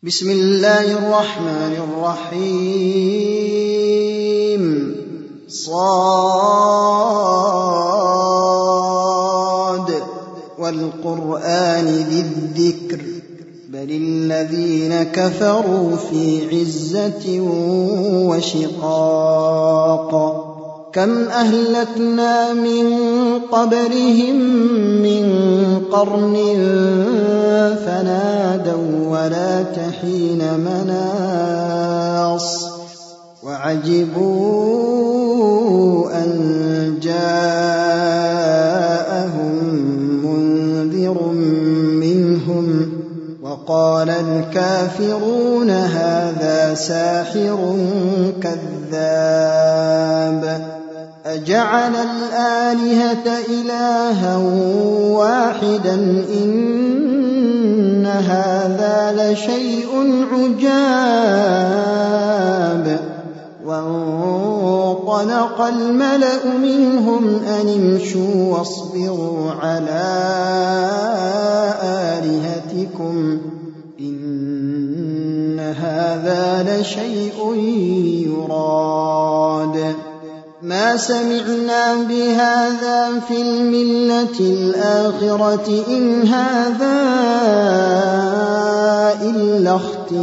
بسم الله الرحمن الرحيم صاد والقرآن ذي الذكر بل الذين كفروا في عزة وشقاق كم أهلكنا من قبلهم من قرن فنادوا ولا تحين مناص وعجبوا أن جاءهم منذر منهم وقال الكافرون هذا ساحر كذاب أجعل الآلهة إلها واحدا إن هذا لشيء عجاب وانطلق الملأ منهم أن امشوا واصبروا على آلهتكم إن هذا لشيء يراد ما سمعنا بهذا في الملة الآخرة إن هذا إلا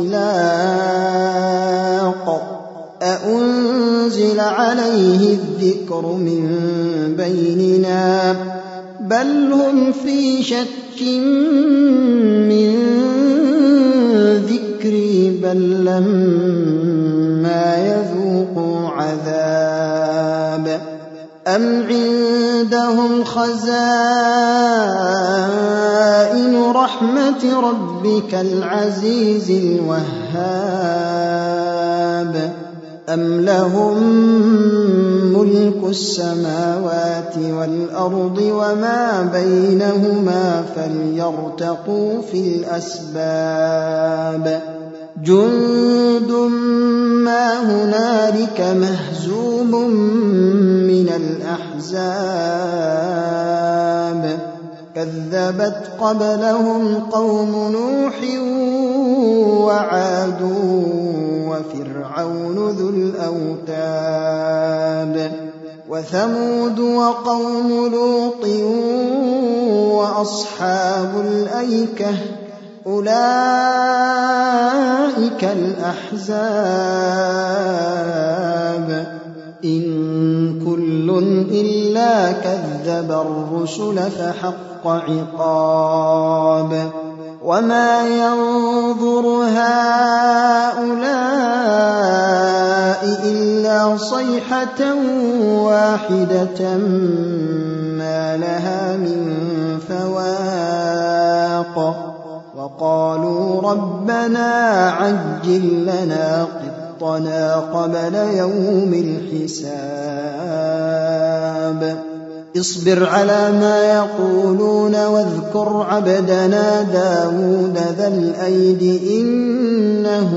اختلاق أأنزل عليه الذكر من بيننا بل هم في شك من ذكري بل لما يذوقوا عذاب أم عندهم خزائن رحمة ربك العزيز الوهاب أم لهم ملك السماوات والأرض وما بينهما فليرتقوا في الأسباب جند ما هنالك مهزوم من الأحزاب كذبت قبلهم قوم نوح وعاد وفرعون ذو الأوتاد وثمود وقوم لوط وأصحاب الأيكة أولئك الأحزاب إن كل إلا كذب الرسل فحق عقاب وما ينظر هؤلاء إلا صيحة واحدة ما لها من فواق وقالوا ربنا عجل لنا قطنا قبل يوم الحساب اصبر على ما يقولون واذكر عبدنا داود ذا الأيد إنه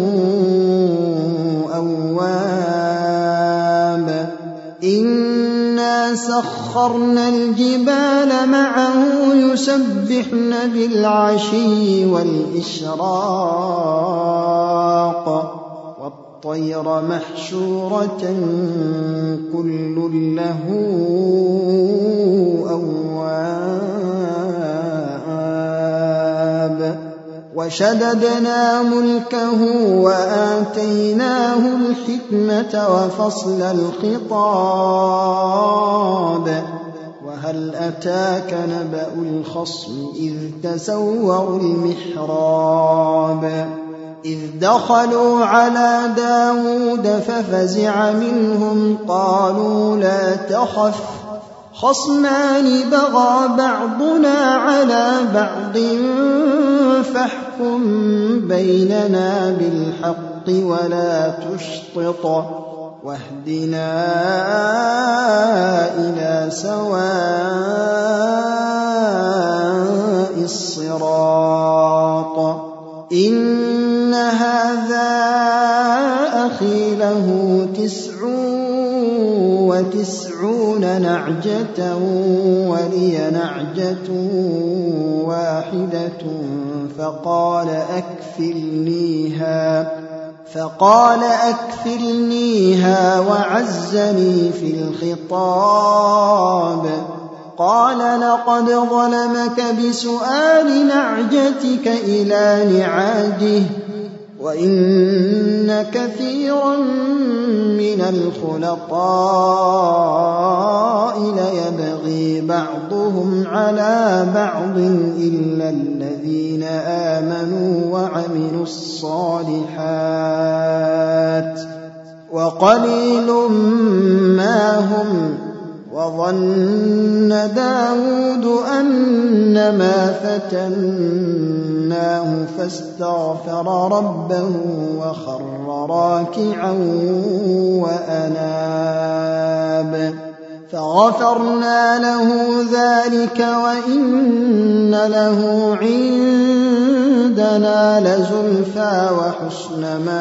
أواب إنا سخرنا الجبال معه يسبحن بالعشي والإشراق والطير محشورة كل له أواب وشددنا ملكه وآتيناه الحكمة وفصل الخطاب وهل أتاك نبأ الخصم إذ تسوروا المحراب إذ دخلوا على داود ففزع منهم قالوا لا تخف خصمان بغى بعضنا على بعض فاحكم بيننا بالحق ولا تشطط واهدنا إلى سواء الصراط إن هذا أخي له 29 وتسعون نعجة ولي نعجة واحدة فقال أكفلنيها وعزني في الخطاب. قال لقد ظلمك بسؤال نعجتك إلى نعاجه وإن كثيرا من الخلطاء ليبغي بعضهم على بعض إلا الذين آمنوا وعملوا الصالحات وقليل ما هم. وظن داود أنما فتناه فاستغفر ربه وخر راكعا وأناب فغفرنا له ذلك وإن له عندنا لزلفى وحسن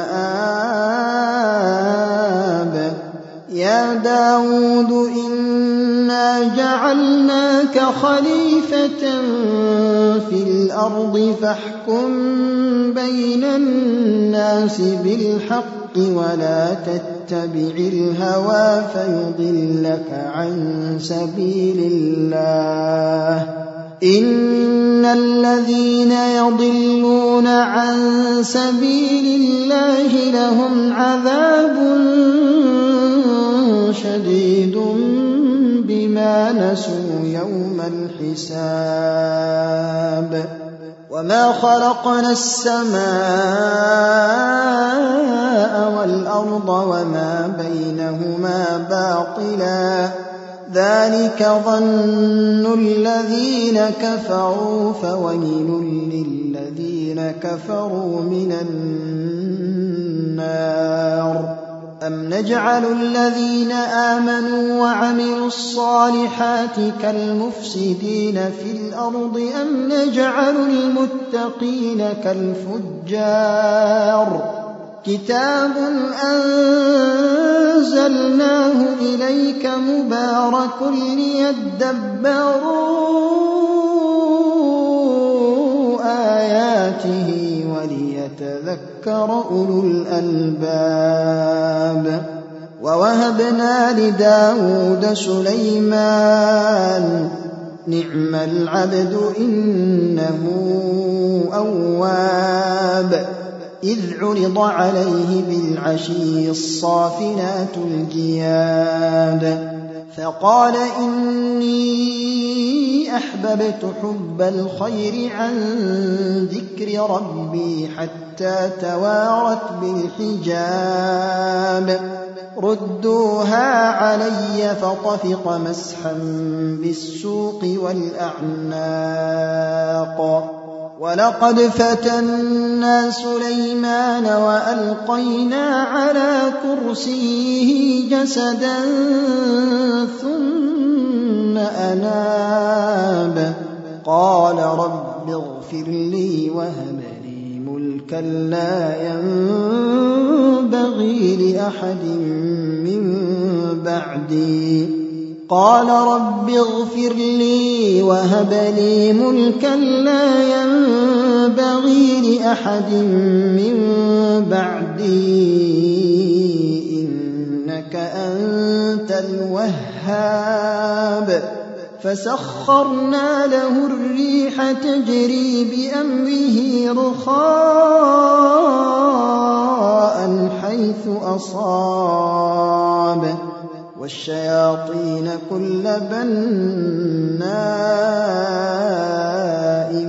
مآب. يا داود إنا جعلناك خليفة في الأرض فاحكم بين الناس بالحق ولا تتبع الهوى فيضلك عن سبيل الله. إن الذين يضلون عن سبيل الله لهم عذاب شديد بما نسوا يوم الحساب. وما خلقنا السماء والأرض وما بينهما باطلا ذلك ظن الذين كفروا فويل للذين كفروا من النار. أم نجعل الذين آمنوا وعملوا الصالحات كالمفسدين في الأرض أم نجعل المتقين كالفجار. كتاب أنزلناه إليك مبارك ليدبروا آياته وليتذكر أولو الألباب. ووهبنا لداود سليمان نعم العبد إنه أواب. إذ عرض عليه بالعشي الصافنات الجياد فقال إني أحببت حب الخير عن ذكر ربي حتى توارت بالحجاب. ردوها علي فطفق مسحا بالسوق والأعناق. ولقد فتنا سليمان وألقينا على كرسيه جسدا ثم أناب. قال رب اغفر لي وهب لي ملكا لا ينبغي لأحد من بعدي. قال رب اغفر لي وهب لي ملكا لا ينبغي لأحد من بعدي إنك أنت الوهاب. فسخرنا له الريح تجري بأمره رخاء حيث أصاب والشياطين كل بناء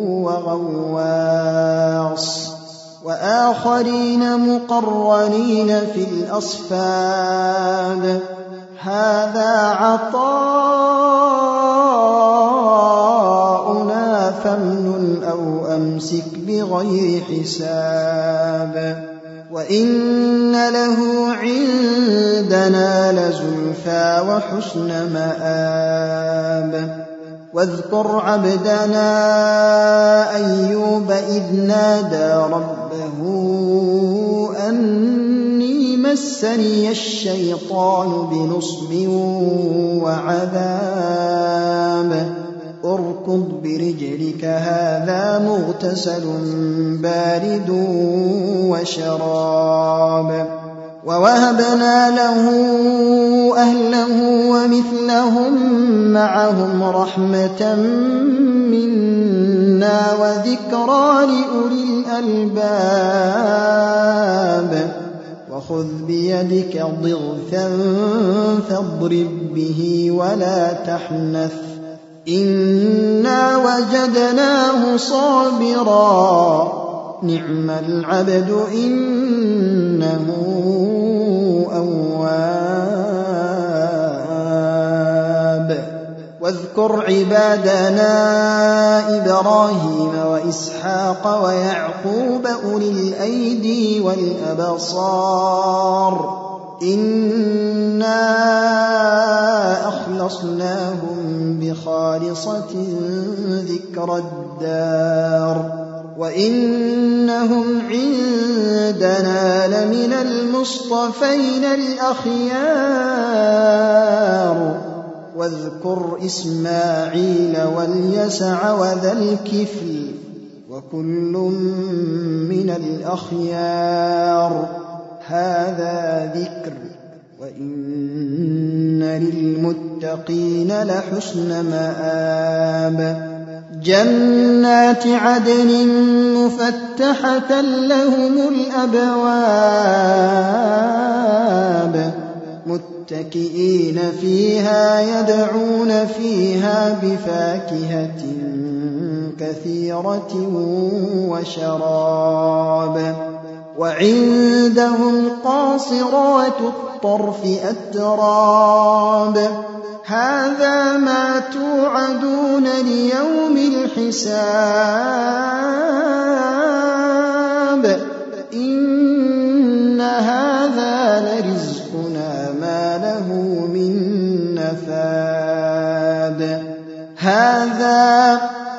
وغواص وآخرين مقرنين في الأصفاد. هذا عطاؤنا فامنن أو أمسك بغير حساب. وإن له عندنا لزلفى وحسن مآب. واذكر عبدنا أيوب إذ نادى ربه أني مسني الشيطان بنصب وعذاب اركض برجلك هذا مغتسل بارد وشراب ووهبنا له أهله ومثلهم معهم رحمة منا وذكرى لأولي الألباب وخذ بيدك ضغثا فاضرب به ولا تحنث إنا وجدناه صابرا نعم العبد إنه أواب واذكر عبادنا إبراهيم وإسحاق ويعقوب أولي الأيدي والأبصار إنا أخلصناهم بخالصة ذكر الدار وإنهم عندنا لمن المصطفين الأخيار واذكر إسماعيل واليسع وذا الكفل وكل من الأخيار هذا ذكر وإن للمتقين لحسن مآب جنات عدن مفتحة لهم الأبواب متكئين فيها يدعون فيها بفاكهة كثيرة وشراب وعندهم قاصرات الطرف أتراب هذا ما توعدون ليوم الحساب إن هذا لرزقنا ما له من نفاد هذا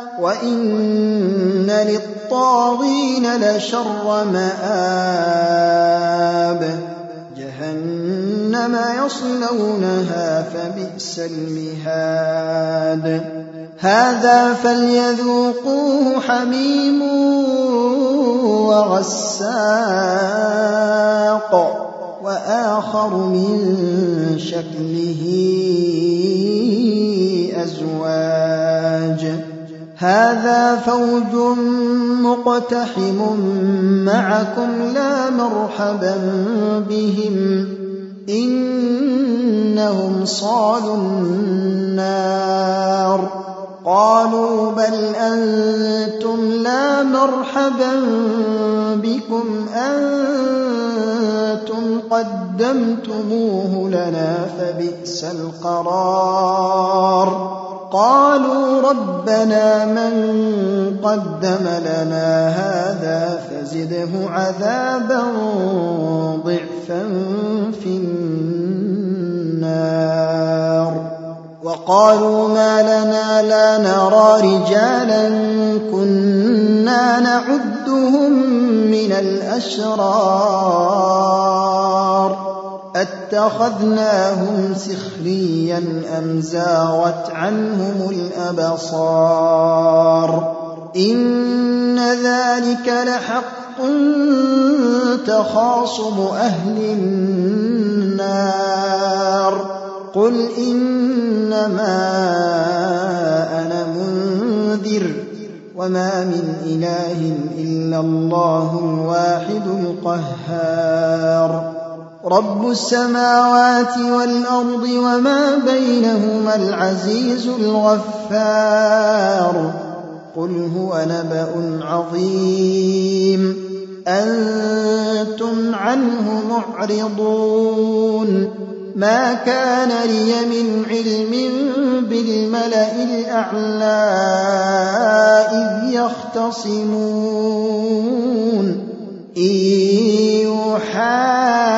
وإن للطاغين لشر مآب جهنم يصلونها فبئس المهاد هذا فليذوقوه حميم وغساق وآخر من شكله أزواج هذا فوج مقتحم معكم لا مرحبا بهم إنهم صالوا النار قالوا بل أنتم لا مرحبا بكم أنتم قدمتموه لنا فبئس القرار قالوا ربنا من قدم لنا هذا فزده عذابا ضعفا في النار وقالوا ما لنا لا نرى رجالا كنا نعدهم من الأشرار أتخذناهم سخريا أم زاغت عنهم الأبصار إن ذلك لحق تخاصم أهل النار قل إنما أنا منذر وما من إله إلا الله الواحد القهار رب السماوات والأرض وما بينهما العزيز الغفار قل هو نبأ عظيم أنتم عنه معرضون ما كان لي من علم بالملأ الأعلى إذ يختصمون إن يوحى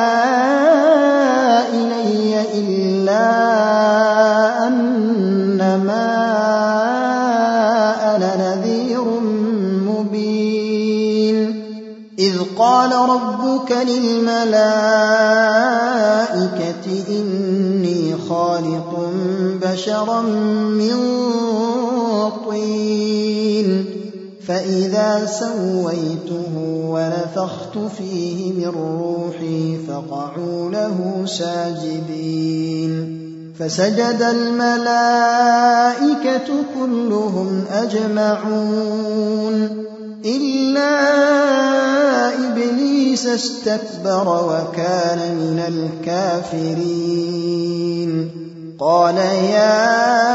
إلي إلا أنما أنا نذير مبين إذ قال ربك للملائكة إني خالق بشرا من طين فإذا سويته ونفخت فيه من روحي فقعوا له ساجدين فسجد الملائكة كلهم أجمعون إلا إبليس استكبر وكان من الكافرين قال يا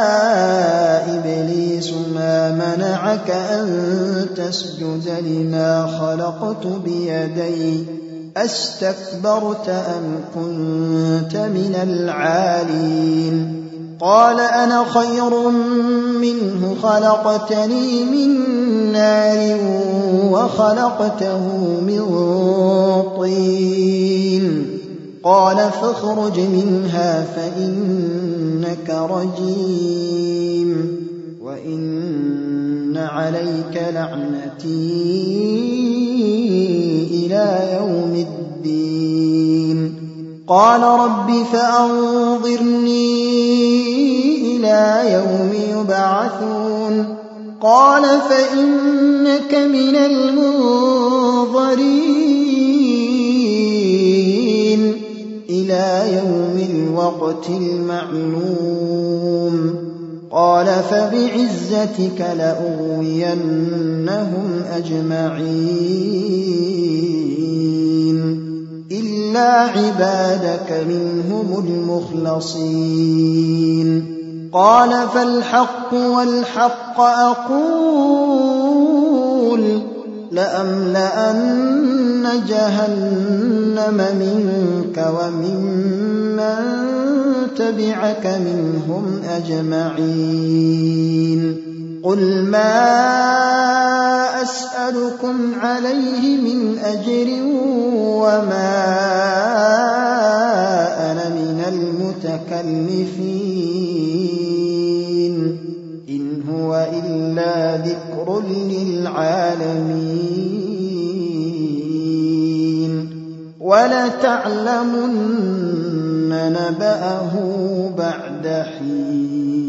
إبليس ما منعك أن تسجد لما خلقت بيدي أستكبرت أم كنت من العالين قال أنا خير منه خلقتني من نار وخلقته من طين قال فاخرج منها فإنك رجيم وإن عليك لعنتي إلى يوم الدين قال رب فأنظرني إلى يوم يبعثون قال فإنك من المنظرين إلى يوم الوقت المعلوم قال فبعزتك لأغوينهم أجمعين إلا عبادك منهم المخلصين قال فالحق والحق أقول لأملأن جهنم منك وممن تبعك منهم أجمعين قل ما أسألكم عليه من أجر وما أنا من المتكلفين إن هو إلا ذكر للعالمين ولتعلمن نبأه بعد حين